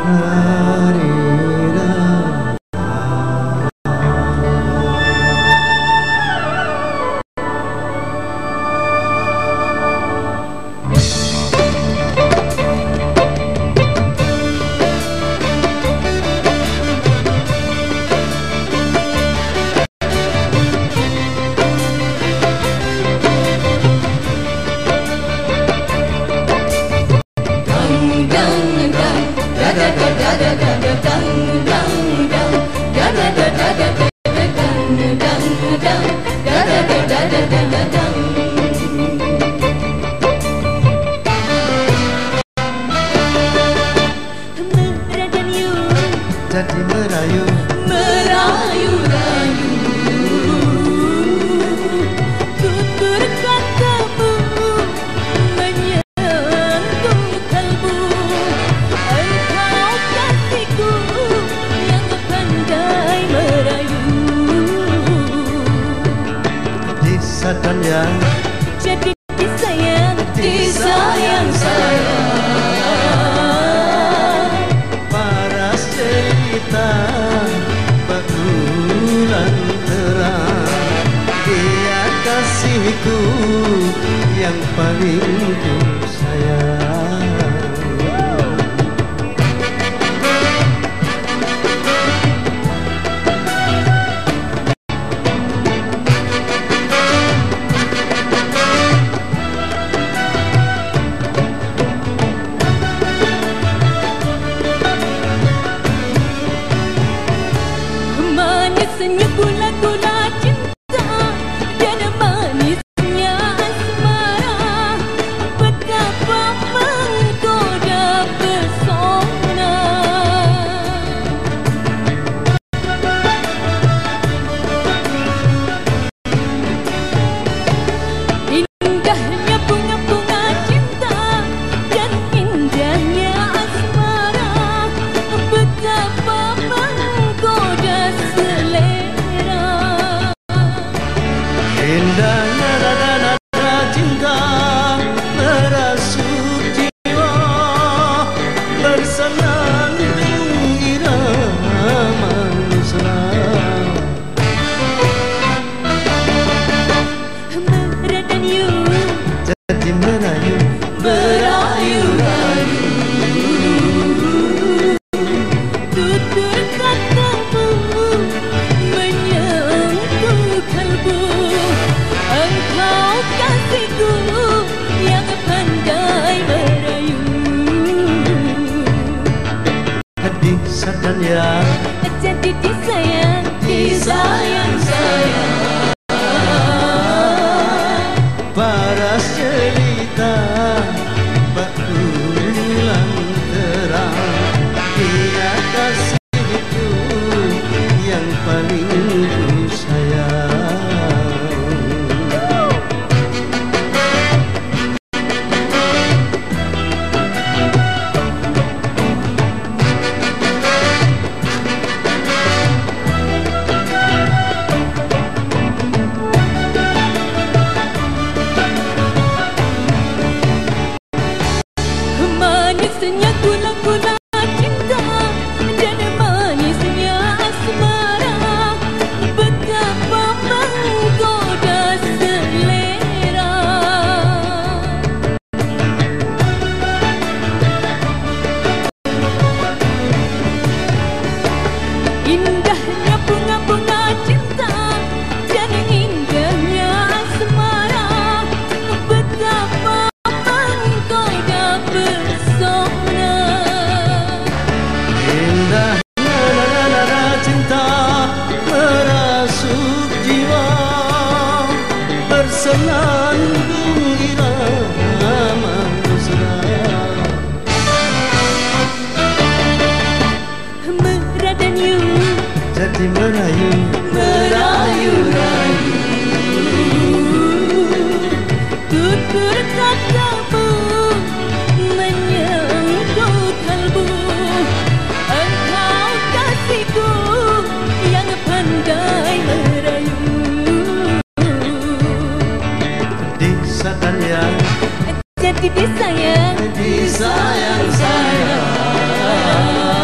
Jadi merayu, merayu-rayu, tutur katamu menyentuh kalbu. Engkau kasihku yang pandai merayu. disayang yang Jadi disayang, disayang sayang. paras cerita bakulan terang. Dia kasihku yang paling ku sayang. Manisnya gula-gula cinta dan manisnya asmara, betapa menggoda pesona. Indahnya bunga-bunga cinta dan indahnya asmara, betapa menggoda selera. Indahnya nada-nada cinta merasuk jiwa, bersenandung irama mesra. Merayu, Jadi merayu, merayu-rayu, tutur katamu menyentuh kalbu. Engkau kasihku yang pandai merayu. disayang yang Jadi disayang, disayang sayang. paras cerita bakulan terang. Dia kasihku yang paling ku sayang. Manisnya gula-gula cinta dan manisnya asmara, betapa menggoda selera. Indahnya bunga-bunga cinta dan indahnya asmara, betapa menggoda pesona. Indahnya nada-nada cinta merasuk jiwa, bersenandung irama mesra. Merayu, Jadi merayu, merayu-rayu, tutur katamu menyentuh kalbu. Engkau kasihku yang pandai merayu. disayang yang Jadi disayang, disayang sayang.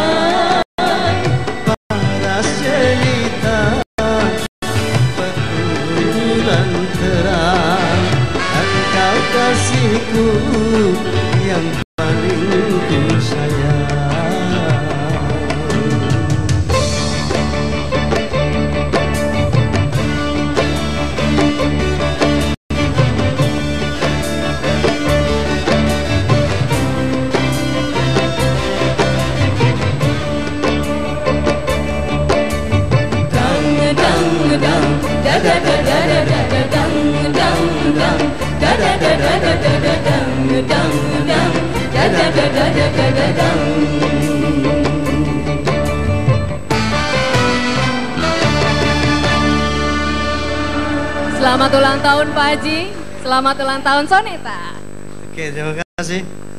datang. Selamat ulang tahun Pak Haji, selamat ulang tahun Soneta. Oke, terima kasih.